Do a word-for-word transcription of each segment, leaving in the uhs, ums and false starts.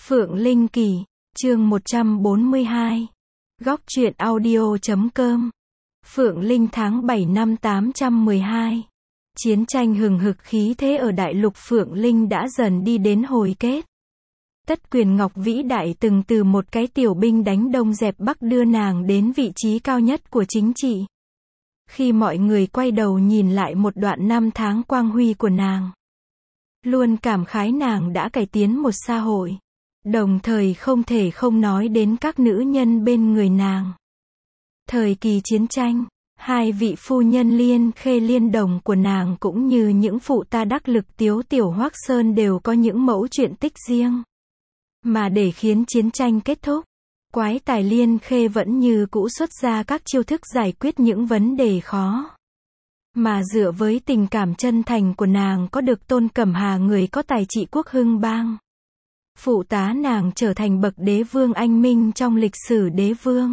Phượng Linh Kỳ, chương một trăm bốn mươi hai. Góc truyện audio chấm com. Phượng Linh tháng bảy năm tám trăm mười hai. Chiến tranh hừng hực khí thế ở đại lục Phượng Linh đã dần đi đến hồi kết. Tất Quyền Ngọc vĩ đại từng từ một cái tiểu binh đánh đông dẹp bắc đưa nàng đến vị trí cao nhất của chính trị. Khi mọi người quay đầu nhìn lại một đoạn năm tháng quang huy của nàng, luôn cảm khái nàng đã cải tiến một xã hội. Đồng thời không thể không nói đến các nữ nhân bên người nàng. Thời kỳ chiến tranh, hai vị phu nhân Liên Khê Liên Đồng của nàng cũng như những phụ ta đắc lực Tiếu Tiểu Hoắc Sơn đều có những mẫu chuyện tích riêng. Mà để khiến chiến tranh kết thúc, quái tài Liên Khê vẫn như cũ xuất ra các chiêu thức giải quyết những vấn đề khó. Mà dựa với tình cảm chân thành của nàng có được Tôn Cẩm Hà người có tài trị quốc hưng bang. Phụ tá nàng trở thành bậc đế vương anh minh trong lịch sử đế vương.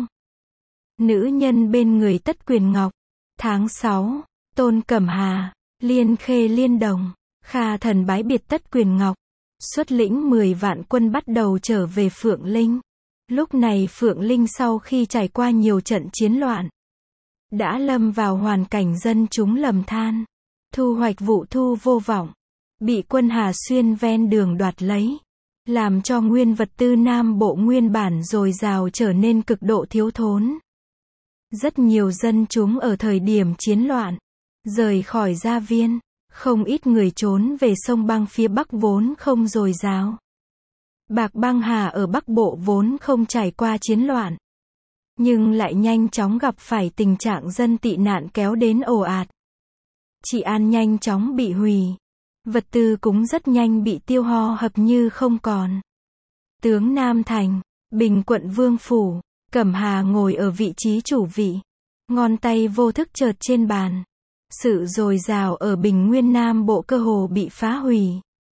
Nữ nhân bên người Tất Quyền Ngọc. Tháng sáu, Tôn Cẩm Hà, Liên Khê Liên Đồng, Kha Thần bái biệt Tất Quyền Ngọc, xuất lĩnh mười vạn quân bắt đầu trở về Phượng Linh. Lúc này Phượng Linh sau khi trải qua nhiều trận chiến loạn, đã lâm vào hoàn cảnh dân chúng lầm than, thu hoạch vụ thu vô vọng, bị quân Hà Xuyên ven đường đoạt lấy, làm cho nguyên vật tư Nam Bộ nguyên bản dồi dào trở nên cực độ thiếu thốn. Rất nhiều dân chúng ở thời điểm chiến loạn, rời khỏi gia viên, không ít người trốn về sông băng phía Bắc vốn không dồi dào. Bạc Băng Hà ở Bắc Bộ vốn không trải qua chiến loạn, nhưng lại nhanh chóng gặp phải tình trạng dân tị nạn kéo đến ồ ạt. Trị an nhanh chóng bị hủy. Vật tư cũng rất nhanh bị tiêu ho hập như không còn. Tướng Nam Thành, Bình Quận Vương Phủ, Cẩm Hà ngồi ở vị trí chủ vị. Ngón tay vô thức chợt trên bàn. Sự dồi dào ở Bình Nguyên Nam Bộ cơ hồ bị phá hủy.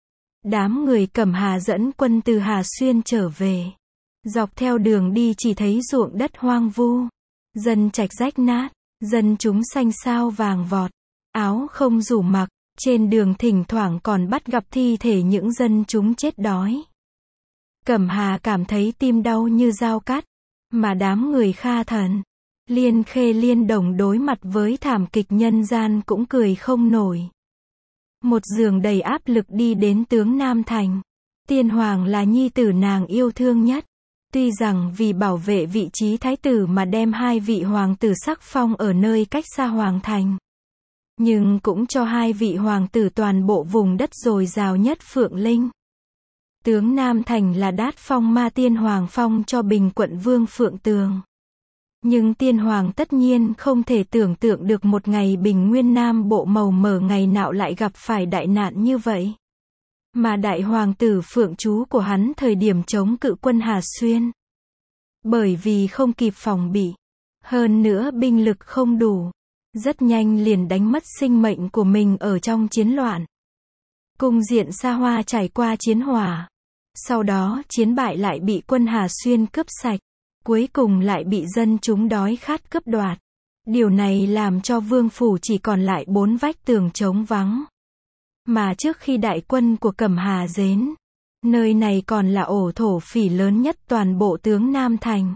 Đám người Cẩm Hà dẫn quân từ Hà Xuyên trở về. Dọc theo đường đi chỉ thấy ruộng đất hoang vu. Dân trạch rách nát, dân chúng xanh xao vàng vọt. Áo không rủ mặc. Trên đường thỉnh thoảng còn bắt gặp thi thể những dân chúng chết đói. Cẩm Hà cảm thấy tim đau như dao cắt. Mà đám người Kha Thần, Liên Khê Liên Đồng đối mặt với thảm kịch nhân gian cũng cười không nổi. Một giường đầy áp lực đi đến tướng Nam Thành. Tiên Hoàng là nhi tử nàng yêu thương nhất. Tuy rằng vì bảo vệ vị trí thái tử mà đem hai vị hoàng tử sắc phong ở nơi cách xa hoàng thành, nhưng cũng cho hai vị hoàng tử toàn bộ vùng đất dồi dào nhất Phượng Linh. Tướng Nam Thành là đát phong ma Tiên Hoàng phong cho Bình Quận Vương Phượng Tường. Nhưng Tiên Hoàng tất nhiên không thể tưởng tượng được một ngày Bình Nguyên Nam Bộ màu mờ ngày nào lại gặp phải đại nạn như vậy. Mà đại hoàng tử Phượng chú của hắn thời điểm chống cự quân Hà Xuyên, bởi vì không kịp phòng bị, hơn nữa binh lực không đủ, rất nhanh liền đánh mất sinh mệnh của mình ở trong chiến loạn. Cung diện xa hoa trải qua chiến hỏa. Sau đó chiến bại lại bị quân Hà Xuyên cướp sạch. Cuối cùng lại bị dân chúng đói khát cướp đoạt. Điều này làm cho vương phủ chỉ còn lại bốn vách tường trống vắng. Mà trước khi đại quân của Cẩm Hà đến, nơi này còn là ổ thổ phỉ lớn nhất toàn bộ tướng Nam Thành.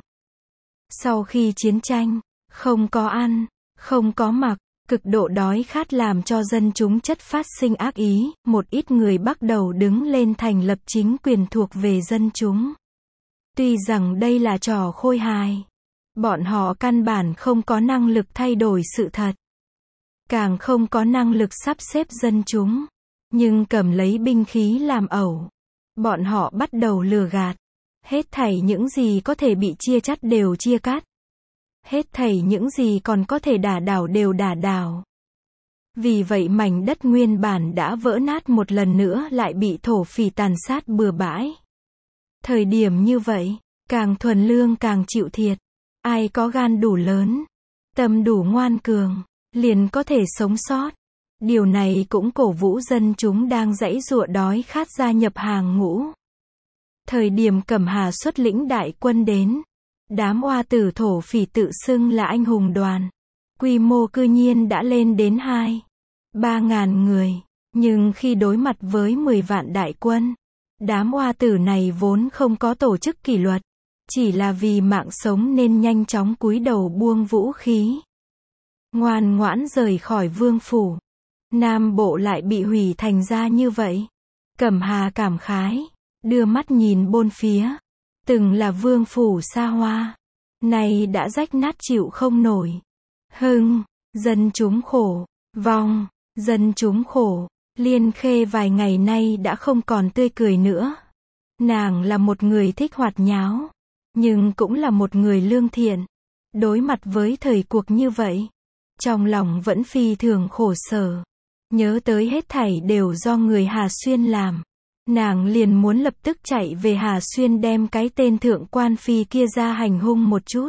Sau khi chiến tranh, không có ăn, không có mặc, cực độ đói khát làm cho dân chúng chất phát sinh ác ý, một ít người bắt đầu đứng lên thành lập chính quyền thuộc về dân chúng. Tuy rằng đây là trò khôi hài, bọn họ căn bản không có năng lực thay đổi sự thật, càng không có năng lực sắp xếp dân chúng, nhưng cầm lấy binh khí làm ẩu. Bọn họ bắt đầu lừa gạt, hết thảy những gì có thể bị chia cắt đều chia cắt. Hết thảy những gì còn có thể đả đảo đều đả đảo. Vì vậy mảnh đất nguyên bản đã vỡ nát một lần nữa lại bị thổ phỉ tàn sát bừa bãi. Thời điểm như vậy, càng thuần lương càng chịu thiệt. Ai có gan đủ lớn, tâm đủ ngoan cường, liền có thể sống sót. Điều này cũng cổ vũ dân chúng đang giãy giụa đói khát gia nhập hàng ngũ. Thời điểm Cẩm Hà xuất lĩnh đại quân đến, đám oa tử thổ phỉ tự xưng là anh hùng đoàn. Quy mô cư nhiên đã lên đến hai, ba ngàn người. Nhưng khi đối mặt với mười vạn đại quân, Đám oa tử này vốn không có tổ chức kỷ luật, chỉ là vì mạng sống nên nhanh chóng cúi đầu buông vũ khí, ngoan ngoãn rời khỏi vương phủ. Nam Bộ lại bị hủy thành ra như vậy. Cẩm Hà cảm khái, đưa mắt nhìn bốn phía. Từng là vương phủ xa hoa, nay đã rách nát chịu không nổi. Hưng, dân chúng khổ, vong, dân chúng khổ. Liên Khê vài ngày nay đã không còn tươi cười nữa. Nàng là một người thích hoạt nháo, nhưng cũng là một người lương thiện. Đối mặt với thời cuộc như vậy, trong lòng vẫn phi thường khổ sở. Nhớ tới hết thảy đều do người Hà Xuyên làm. Nàng liền muốn lập tức chạy về Hà Xuyên đem cái tên thượng quan phi kia ra hành hung một chút.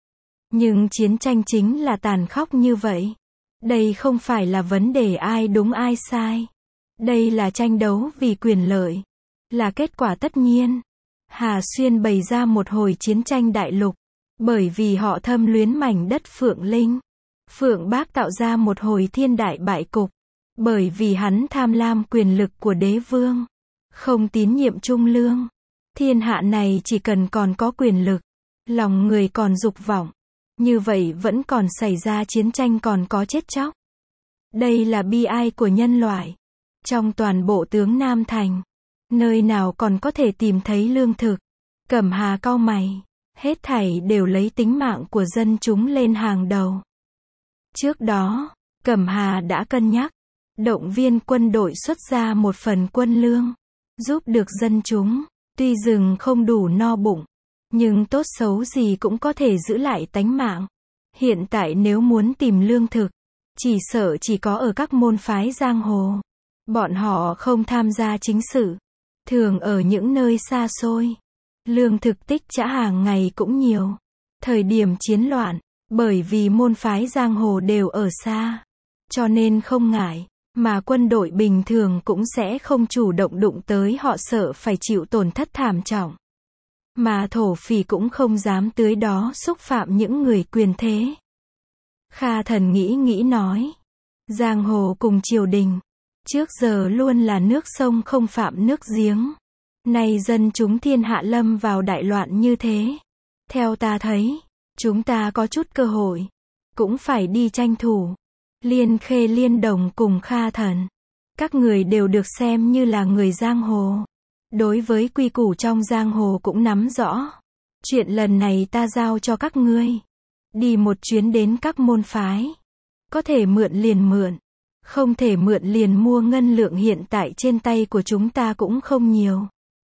Nhưng chiến tranh chính là tàn khốc như vậy. Đây không phải là vấn đề ai đúng ai sai. Đây là tranh đấu vì quyền lợi. Là kết quả tất nhiên. Hà Xuyên bày ra một hồi chiến tranh đại lục. Bởi vì họ thâm luyến mảnh đất Phượng Linh. Phượng Bác tạo ra một hồi thiên đại bại cục. Bởi vì hắn tham lam quyền lực của đế vương. Không tín nhiệm trung lương. Thiên hạ này chỉ cần còn có quyền lực, lòng người còn dục vọng, như vậy vẫn còn xảy ra chiến tranh, còn có chết chóc. Đây là bi ai của nhân loại. Trong toàn bộ tướng Nam Thành, nơi nào còn có thể tìm thấy lương thực. Cẩm Hà cau mày, hết thảy đều lấy tính mạng của dân chúng lên hàng đầu. Trước đó, Cẩm Hà đã cân nhắc, động viên quân đội xuất ra một phần quân lương, giúp được dân chúng. Tuy rừng không đủ no bụng, nhưng tốt xấu gì cũng có thể giữ lại tánh mạng. Hiện tại nếu muốn tìm lương thực, chỉ sợ chỉ có ở các môn phái giang hồ. Bọn họ không tham gia chính sự, thường ở những nơi xa xôi. Lương thực tích trữ hàng ngày cũng nhiều. Thời điểm chiến loạn, bởi vì môn phái giang hồ đều ở xa, cho nên không ngại. Mà quân đội bình thường cũng sẽ không chủ động đụng tới họ, sợ phải chịu tổn thất thảm trọng. Mà thổ phỉ cũng không dám tới đó xúc phạm những người quyền thế. Kha Thần nghĩ nghĩ nói. Giang hồ cùng triều đình, trước giờ luôn là nước sông không phạm nước giếng. Nay dân chúng thiên hạ lâm vào đại loạn như thế. Theo ta thấy, chúng ta có chút cơ hội, cũng phải đi tranh thủ. Liên Khê liên đồng cùng Kha Thần. Các người đều được xem như là người giang hồ. Đối với quy củ trong giang hồ cũng nắm rõ. Chuyện lần này ta giao cho các ngươi. Đi một chuyến đến các môn phái. Có thể mượn liền mượn. Không thể mượn liền mua, ngân lượng hiện tại trên tay của chúng ta cũng không nhiều.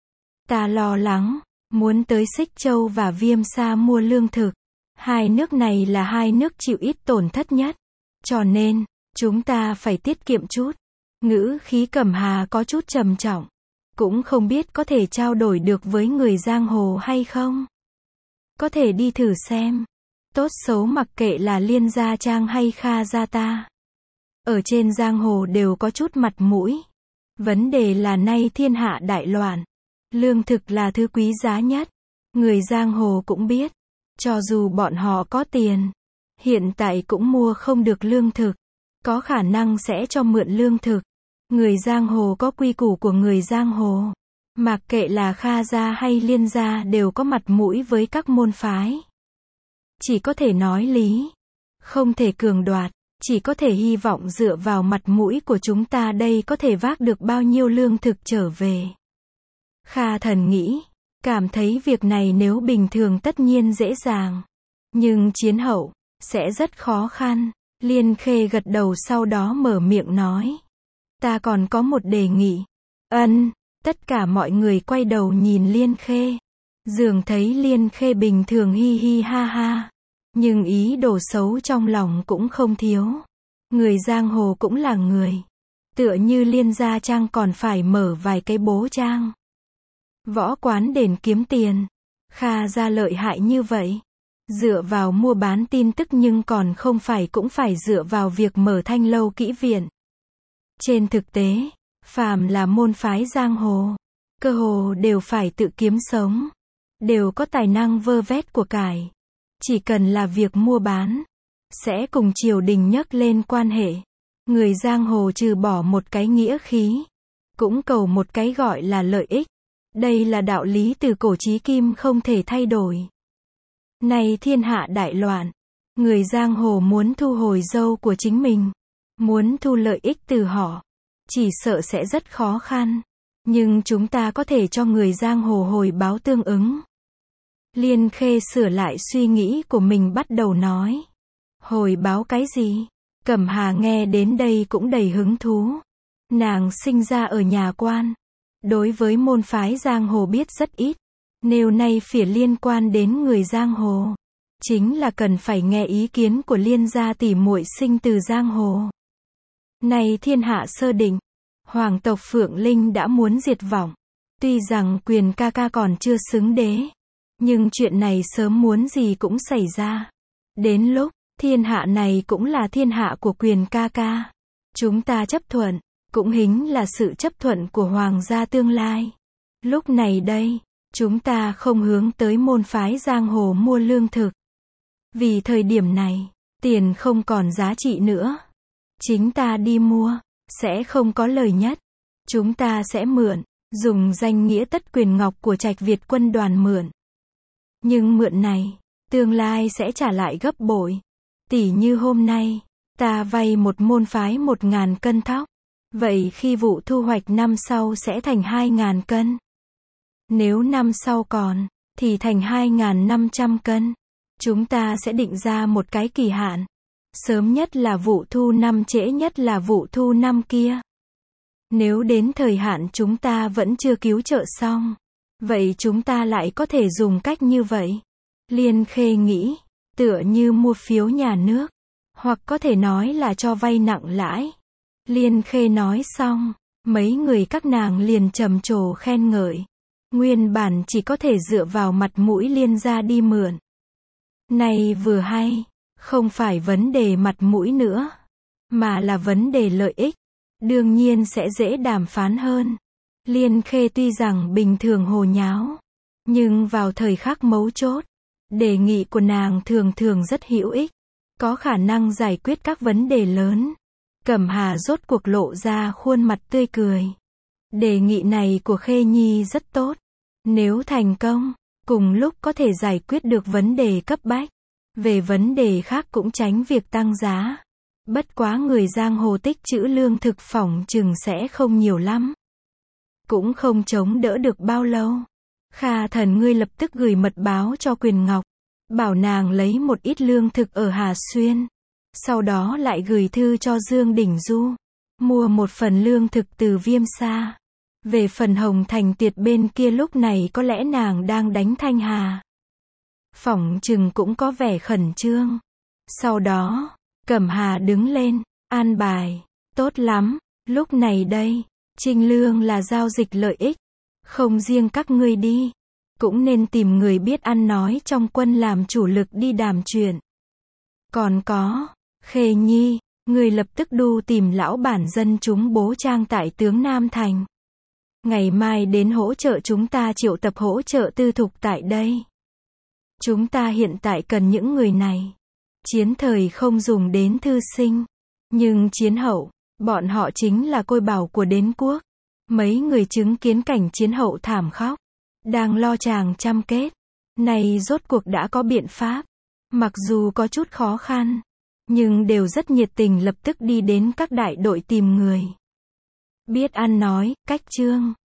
Ta lo lắng, muốn tới Xích Châu và Viêm Sa mua lương thực. Hai nước này là hai nước chịu ít tổn thất nhất. Cho nên, chúng ta phải tiết kiệm chút. Ngữ khí Cẩm Hà có chút trầm trọng. Cũng không biết có thể trao đổi được với người giang hồ hay không. Có thể đi thử xem. Tốt xấu mặc kệ là Liên Gia Trang hay Kha Gia ta, ở trên giang hồ đều có chút mặt mũi. Vấn đề là nay thiên hạ đại loạn. Lương thực là thứ quý giá nhất. Người giang hồ cũng biết. Cho dù bọn họ có tiền, hiện tại cũng mua không được lương thực. Có khả năng sẽ cho mượn lương thực. Người giang hồ có quy củ của người giang hồ. Mặc kệ là Kha Gia hay Liên Gia đều có mặt mũi với các môn phái. Chỉ có thể nói lý, không thể cường đoạt. Chỉ có thể hy vọng dựa vào mặt mũi của chúng ta đây có thể vác được bao nhiêu lương thực trở về. Kha Thần nghĩ, cảm thấy việc này nếu bình thường tất nhiên dễ dàng. Nhưng chiến hậu, sẽ rất khó khăn. Liên Khê gật đầu sau đó mở miệng nói. Ta còn có một đề nghị. Ân, tất cả mọi người quay đầu nhìn Liên Khê. Dường thấy Liên Khê bình thường hi hi ha ha. Nhưng ý đồ xấu trong lòng cũng không thiếu. Người giang hồ cũng là người. Tựa như Liên Gia Trang còn phải mở vài cái bố trang. Võ quán đền kiếm tiền. Kha Gia lợi hại như vậy. Dựa vào mua bán tin tức nhưng còn không phải cũng phải dựa vào việc mở thanh lâu kỹ viện. Trên thực tế, phàm là môn phái giang hồ, cơ hồ đều phải tự kiếm sống. Đều có tài năng vơ vét của cải. Chỉ cần là việc mua bán, sẽ cùng triều đình nhấc lên quan hệ. Người giang hồ trừ bỏ một cái nghĩa khí, cũng cầu một cái gọi là lợi ích. Đây là đạo lý từ cổ chí kim không thể thay đổi. Nay thiên hạ đại loạn, người giang hồ muốn thu hồi dâu của chính mình, muốn thu lợi ích từ họ, chỉ sợ sẽ rất khó khăn. Nhưng chúng ta có thể cho người giang hồ hồi báo tương ứng. Liên Khê sửa lại suy nghĩ của mình bắt đầu nói. Hồi báo cái gì? Cẩm Hà nghe đến đây cũng đầy hứng thú. Nàng sinh ra ở nhà quan. Đối với môn phái giang hồ biết rất ít. Nếu nay phỉa liên quan đến người giang hồ, chính là cần phải nghe ý kiến của Liên gia tỷ muội sinh từ giang hồ. Này thiên hạ sơ định, hoàng tộc Phượng Linh đã muốn diệt vong. Tuy rằng Quyền ca ca còn chưa xứng đế, nhưng chuyện này sớm muốn gì cũng xảy ra. Đến lúc, thiên hạ này cũng là thiên hạ của Quyền ca ca. Chúng ta chấp thuận, cũng hính là sự chấp thuận của hoàng gia tương lai. Lúc này đây, chúng ta không hướng tới môn phái giang hồ mua lương thực. Vì thời điểm này, tiền không còn giá trị nữa. Chính ta đi mua, sẽ không có lời nhất. Chúng ta sẽ mượn, dùng danh nghĩa tất quyền ngọc của Trạch Việt quân đoàn mượn. Nhưng mượn này, tương lai sẽ trả lại gấp bội. Tỷ như hôm nay, ta vay một môn phái một ngàn cân thóc. Vậy khi vụ thu hoạch năm sau sẽ thành hai ngàn cân. Nếu năm sau còn, thì thành hai ngàn năm trăm cân. Chúng ta sẽ định ra một cái kỳ hạn. Sớm nhất là vụ thu năm, trễ nhất là vụ thu năm kia. Nếu đến thời hạn chúng ta vẫn chưa cứu trợ xong, vậy chúng ta lại có thể dùng cách như vậy. Liên Khê nghĩ, tựa như mua phiếu nhà nước, hoặc có thể nói là cho vay nặng lãi. Liên Khê nói xong, mấy người các nàng liền trầm trồ khen ngợi. Nguyên bản chỉ có thể dựa vào mặt mũi Liên gia đi mượn. Này vừa hay, không phải vấn đề mặt mũi nữa, mà là vấn đề lợi ích. Đương nhiên sẽ dễ đàm phán hơn. Liên Khê tuy rằng bình thường hồ nháo, nhưng vào thời khắc mấu chốt, đề nghị của nàng thường thường rất hữu ích, có khả năng giải quyết các vấn đề lớn. Cẩm Hà rốt cuộc lộ ra khuôn mặt tươi cười. Đề nghị này của Khê Nhi rất tốt. Nếu thành công, cùng lúc có thể giải quyết được vấn đề cấp bách. Về vấn đề khác cũng tránh việc tăng giá. Bất quá người giang hồ tích trữ lương thực phỏng chừng sẽ không nhiều lắm. Cũng không chống đỡ được bao lâu. Kha Thần ngươi lập tức gửi mật báo cho Quyền Ngọc. Bảo nàng lấy một ít lương thực ở Hà Xuyên. Sau đó lại gửi thư cho Dương Đỉnh Du. Mua một phần lương thực từ Viêm Sa. Về phần Hồng Thành Tiệt bên kia lúc này có lẽ nàng đang đánh Thanh Hà. Phỏng chừng cũng có vẻ khẩn trương. Sau đó, Cẩm Hà đứng lên, an bài. Tốt lắm, lúc này đây, Trinh Lương là giao dịch lợi ích. Không riêng các ngươi đi. Cũng nên tìm người biết ăn nói trong quân làm chủ lực đi đàm chuyện. Còn có, Khê Nhi, người lập tức đu tìm lão bản dân chúng bố trang tại tướng Nam Thành. Ngày mai đến hỗ trợ chúng ta triệu tập hỗ trợ tư thục tại đây. Chúng ta hiện tại cần những người này. Chiến thời không dùng đến thư sinh. Nhưng chiến hậu, bọn họ chính là côi bảo của đế quốc. Mấy người chứng kiến cảnh chiến hậu thảm khóc. Đang lo chàng chăm kết. Này rốt cuộc đã có biện pháp. Mặc dù có chút khó khăn. Nhưng đều rất nhiệt tình lập tức đi đến các đại đội tìm người. Biết ăn nói, cách chương.